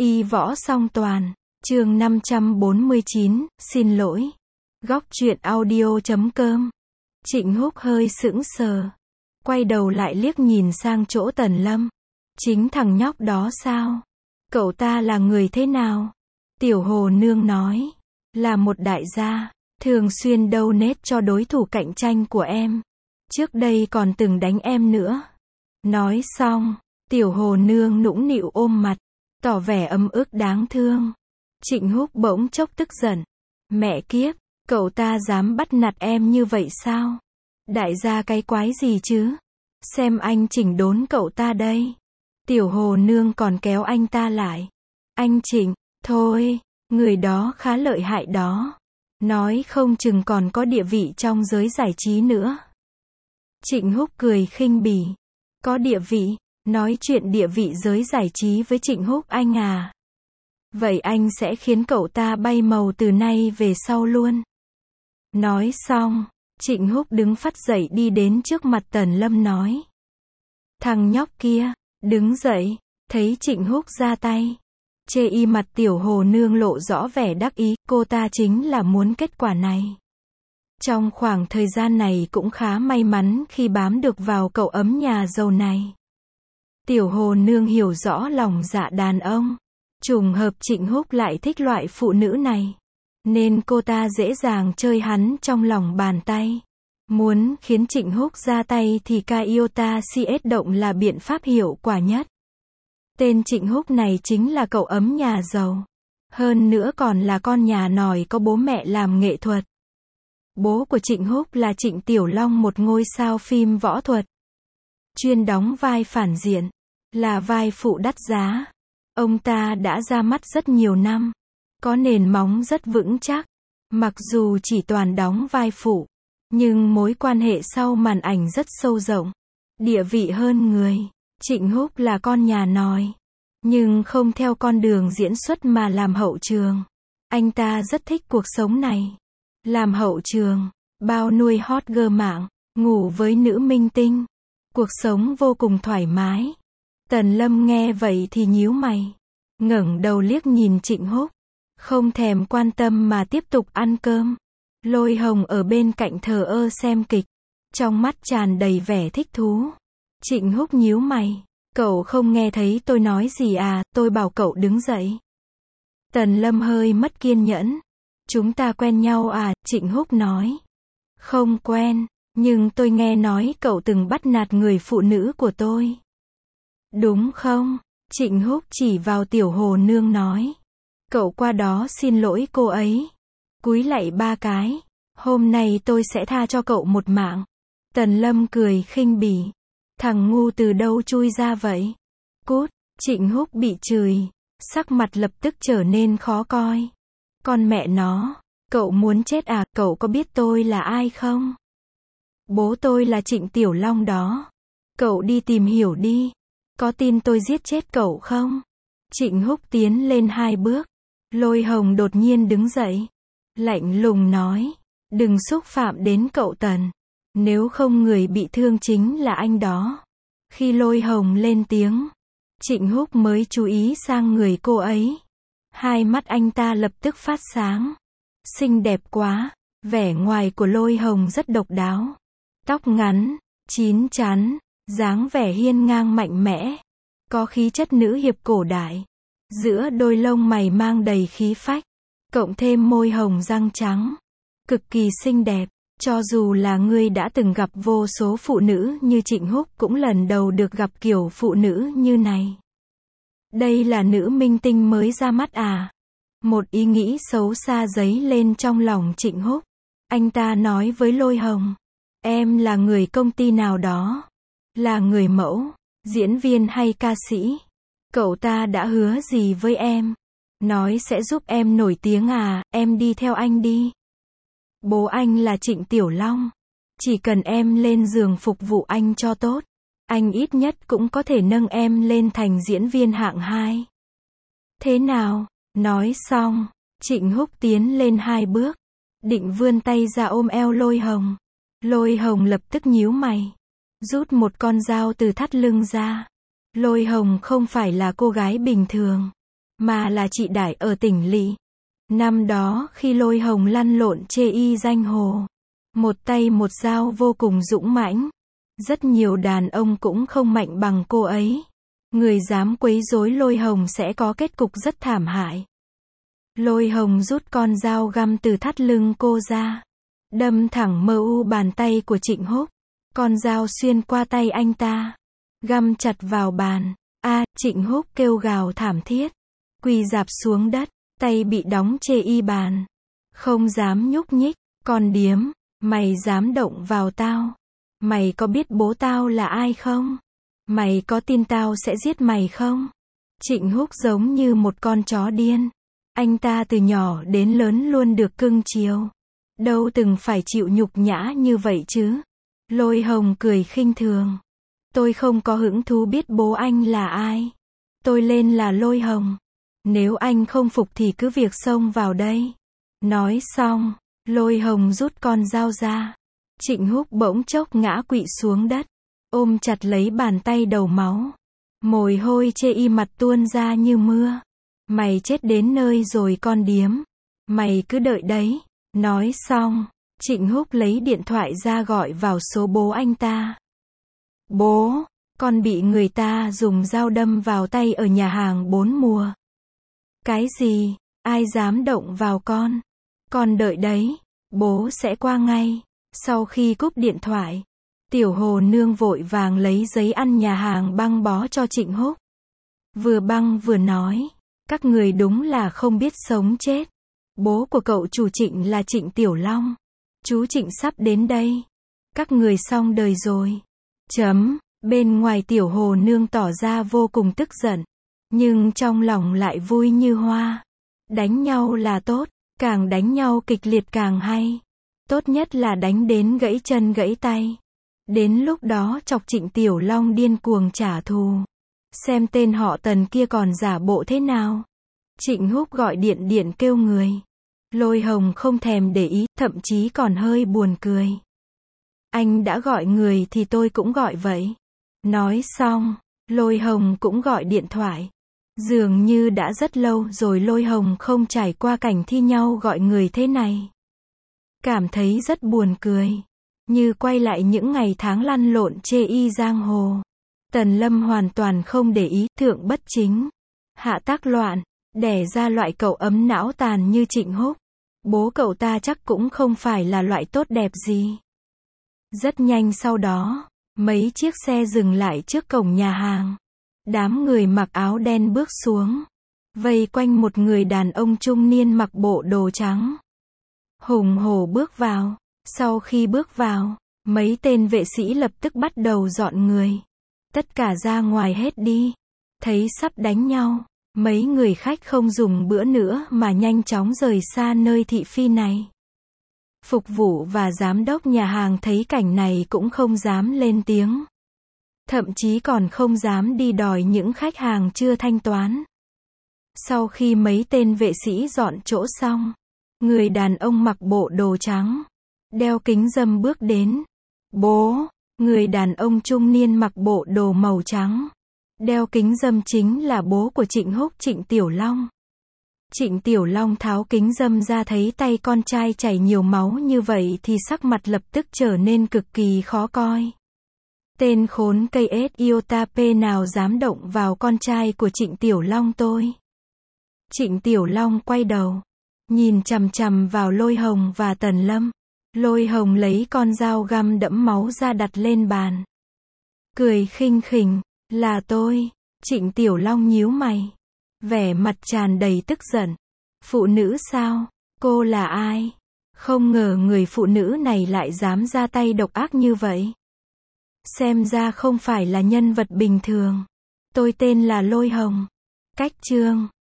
Y võ song toàn, chương 549, xin lỗi. Góc truyện audio.com. Trịnh Húc hơi sững sờ, quay đầu lại liếc nhìn sang chỗ Tần Lâm. Chính thằng nhóc đó sao? Cậu ta là người thế nào? Tiểu Hồ Nương nói, là một đại gia, thường xuyên donate cho đối thủ cạnh tranh của em. Trước đây còn từng đánh em nữa. Nói xong, Tiểu Hồ Nương nũng nịu ôm mặt, tỏ vẻ ấm ức đáng thương. Trịnh Húc bỗng chốc tức giận. Mẹ kiếp, cậu ta dám bắt nạt em như vậy sao? Đại gia cái quái gì chứ? Xem anh chỉnh đốn cậu ta đây. Tiểu Hồ Nương còn kéo anh ta lại. Anh Trịnh, thôi, người đó khá lợi hại đó. Nói không chừng còn có địa vị trong giới giải trí nữa. Trịnh Húc cười khinh bỉ. Có địa vị? Nói chuyện địa vị giới giải trí với Trịnh Húc anh à? Vậy anh sẽ khiến cậu ta bay màu từ nay về sau luôn. Nói xong, Trịnh Húc đứng phắt dậy đi đến trước mặt Tần Lâm nói. Thằng nhóc kia, đứng dậy, thấy Trịnh Húc ra tay. Chê y mặt Tiểu Hồ Nương lộ rõ vẻ đắc ý, cô ta chính là muốn kết quả này. Trong khoảng thời gian này cũng khá may mắn khi bám được vào cậu ấm nhà giàu này. Tiểu Hồ Nương hiểu rõ lòng dạ đàn ông. Trùng hợp Trịnh Húc lại thích loại phụ nữ này. Nên cô ta dễ dàng chơi hắn trong lòng bàn tay. Muốn khiến Trịnh Húc ra tay thì Kaiota CS động là biện pháp hiệu quả nhất. Tên Trịnh Húc này chính là cậu ấm nhà giàu. Hơn nữa còn là con nhà nòi có bố mẹ làm nghệ thuật. Bố của Trịnh Húc là Trịnh Tiểu Long, một ngôi sao phim võ thuật. Chuyên đóng vai phản diện, là vai phụ đắt giá. Ông ta đã ra mắt rất nhiều năm, có nền móng rất vững chắc. Mặc dù chỉ toàn đóng vai phụ, nhưng mối quan hệ sau màn ảnh rất sâu rộng, địa vị hơn người. Trịnh Húc là con nhà nòi, nhưng không theo con đường diễn xuất mà làm hậu trường. Anh ta rất thích cuộc sống này. Làm hậu trường, bao nuôi hot girl mạng, ngủ với nữ minh tinh. Cuộc sống vô cùng thoải mái. Tần Lâm nghe vậy thì nhíu mày, ngẩng đầu liếc nhìn Trịnh Húc, không thèm quan tâm mà tiếp tục ăn cơm. Lôi Hồng ở bên cạnh thờ ơ xem kịch, trong mắt tràn đầy vẻ thích thú. Trịnh Húc nhíu mày, cậu không nghe thấy tôi nói gì à, tôi bảo cậu đứng dậy. Tần Lâm hơi mất kiên nhẫn. Chúng ta quen nhau à, Trịnh Húc nói. Không quen, nhưng tôi nghe nói cậu từng bắt nạt người phụ nữ của tôi. Đúng không? Trịnh Húc chỉ vào Tiểu Hồ Nương nói. Cậu qua đó xin lỗi cô ấy. Cúi lạy 3 cái. Hôm nay tôi sẽ tha cho cậu một mạng. Tần Lâm cười khinh bỉ. Thằng ngu từ đâu chui ra vậy? Cút. Trịnh Húc bị chửi, sắc mặt lập tức trở nên khó coi. Con mẹ nó, cậu muốn chết à, cậu có biết tôi là ai không? Bố tôi là Trịnh Tiểu Long đó. Cậu đi tìm hiểu đi. Có tin tôi giết chết cậu không? Trịnh Húc tiến lên 2 bước. Lôi Hồng đột nhiên đứng dậy, lạnh lùng nói, đừng xúc phạm đến cậu Tần. Nếu không người bị thương chính là anh đó. Khi Lôi Hồng lên tiếng, Trịnh Húc mới chú ý sang người cô ấy. Hai mắt anh ta lập tức phát sáng. Xinh đẹp quá. Vẻ ngoài của Lôi Hồng rất độc đáo. Tóc ngắn, chín chắn, dáng vẻ hiên ngang mạnh mẽ, có khí chất nữ hiệp cổ đại. Giữa đôi lông mày mang đầy khí phách, cộng thêm môi hồng răng trắng, cực kỳ xinh đẹp. Cho dù là người đã từng gặp vô số phụ nữ như Trịnh Húc cũng lần đầu được gặp kiểu phụ nữ như này. Đây là nữ minh tinh mới ra mắt à? Một ý nghĩ xấu xa dấy lên trong lòng Trịnh Húc. Anh ta nói với Lôi Hồng. Em là người công ty nào đó? Là người mẫu, diễn viên hay ca sĩ? Cậu ta đã hứa gì với em? Nói sẽ giúp em nổi tiếng à, em đi theo anh đi. Bố anh là Trịnh Tiểu Long. Chỉ cần em lên giường phục vụ anh cho tốt, anh ít nhất cũng có thể nâng em lên thành diễn viên hạng 2. Thế nào? Nói xong, Trịnh Húc tiến lên 2 bước, định vươn tay ra ôm eo Lôi Hồng. Lôi Hồng lập tức nhíu mày, rút một con dao từ thắt lưng ra. Lôi Hồng không phải là cô gái bình thường, mà là chị Đại ở tỉnh lỵ. Năm đó khi Lôi Hồng lăn lộn chê y giang hồ, một tay một dao vô cùng dũng mãnh. Rất nhiều đàn ông cũng không mạnh bằng cô ấy. Người dám quấy rối Lôi Hồng sẽ có kết cục rất thảm hại. Lôi Hồng rút con dao găm từ thắt lưng cô ra, đâm thẳng mu bàn tay của Trịnh Húc. Con dao xuyên qua tay anh ta, găm chặt vào bàn. Trịnh Húc kêu gào thảm thiết, quỳ rạp xuống đất, tay bị đóng chê y bàn, không dám nhúc nhích. Con điếm, mày dám động vào tao? Mày có biết bố tao là ai không? Mày có tin tao sẽ giết mày không? Trịnh Húc giống như một con chó điên. Anh ta từ nhỏ đến lớn luôn được cưng chiều, đâu từng phải chịu nhục nhã như vậy chứ. Lôi Hồng cười khinh thường. Tôi không có hứng thú biết bố anh là ai. Tôi lên là Lôi Hồng. Nếu anh không phục thì cứ việc xông vào đây. Nói xong, Lôi Hồng rút con dao ra. Trịnh Húc bỗng chốc ngã quỵ xuống đất, ôm chặt lấy bàn tay đầu máu. Mồ hôi chê y mặt tuôn ra như mưa. Mày chết đến nơi rồi con điếm. Mày cứ đợi đấy. Nói xong, Trịnh Húc lấy điện thoại ra gọi vào số bố anh ta. Bố, con bị người ta dùng dao đâm vào tay ở nhà hàng 4 mùa. Cái gì? Ai dám động vào con? Con đợi đấy, bố sẽ qua ngay. Sau khi cúp điện thoại, Tiểu Hồ Nương vội vàng lấy giấy ăn nhà hàng băng bó cho Trịnh Húc. Vừa băng vừa nói, các người đúng là không biết sống chết. Bố của cậu chủ Trịnh là Trịnh Tiểu Long. Chú Trịnh sắp đến đây. Các người xong đời rồi. Bên ngoài Tiểu Hồ Nương tỏ ra vô cùng tức giận, nhưng trong lòng lại vui như hoa. Đánh nhau là tốt, càng đánh nhau kịch liệt càng hay. Tốt nhất là đánh đến gãy chân gãy tay. Đến lúc đó chọc Trịnh Tiểu Long điên cuồng trả thù. Xem tên họ Tần kia còn giả bộ thế nào. Trịnh Húc gọi điện kêu người. Lôi Hồng không thèm để ý, thậm chí còn hơi buồn cười. Anh đã gọi người thì tôi cũng gọi vậy. Nói xong, Lôi Hồng cũng gọi điện thoại. Dường như đã rất lâu rồi Lôi Hồng không trải qua cảnh thi nhau gọi người thế này. Cảm thấy rất buồn cười. Như quay lại những ngày tháng lăn lộn chê y giang hồ. Tần Lâm hoàn toàn không để ý, thượng bất chính, hạ tác loạn, đẻ ra loại cậu ấm não tàn như Trịnh Húc. Bố cậu ta chắc cũng không phải là loại tốt đẹp gì. Rất nhanh sau đó, mấy chiếc xe dừng lại trước cổng nhà hàng. Đám người mặc áo đen bước xuống, vây quanh một người đàn ông trung niên mặc bộ đồ trắng. Hùng hổ bước vào. Sau khi bước vào, mấy tên vệ sĩ lập tức bắt đầu dọn người. Tất cả ra ngoài hết đi. Thấy sắp đánh nhau, mấy người khách không dùng bữa nữa mà nhanh chóng rời xa nơi thị phi này. Phục vụ và giám đốc nhà hàng thấy cảnh này cũng không dám lên tiếng. Thậm chí còn không dám đi đòi những khách hàng chưa thanh toán. Sau khi mấy tên vệ sĩ dọn chỗ xong, người đàn ông mặc bộ đồ trắng, đeo kính râm bước đến. Bố, người đàn ông trung niên mặc bộ đồ màu trắng, đeo kính râm chính là bố của Trịnh Húc, Trịnh Tiểu Long. Trịnh Tiểu Long tháo kính râm ra thấy tay con trai chảy nhiều máu như vậy thì sắc mặt lập tức trở nên cực kỳ khó coi. Tên khốn cây ếch iota P nào dám động vào con trai của Trịnh Tiểu Long tôi. Trịnh Tiểu Long quay đầu, nhìn chằm chằm vào Lôi Hồng và Tần Lâm. Lôi Hồng lấy con dao găm đẫm máu ra đặt lên bàn. Cười khinh khỉnh, là tôi. Trịnh Tiểu Long nhíu mày, vẻ mặt tràn đầy tức giận. Phụ nữ sao? Cô là ai? Không ngờ người phụ nữ này lại dám ra tay độc ác như vậy. Xem ra không phải là nhân vật bình thường. Tôi tên là Lôi Hồng. Cách chương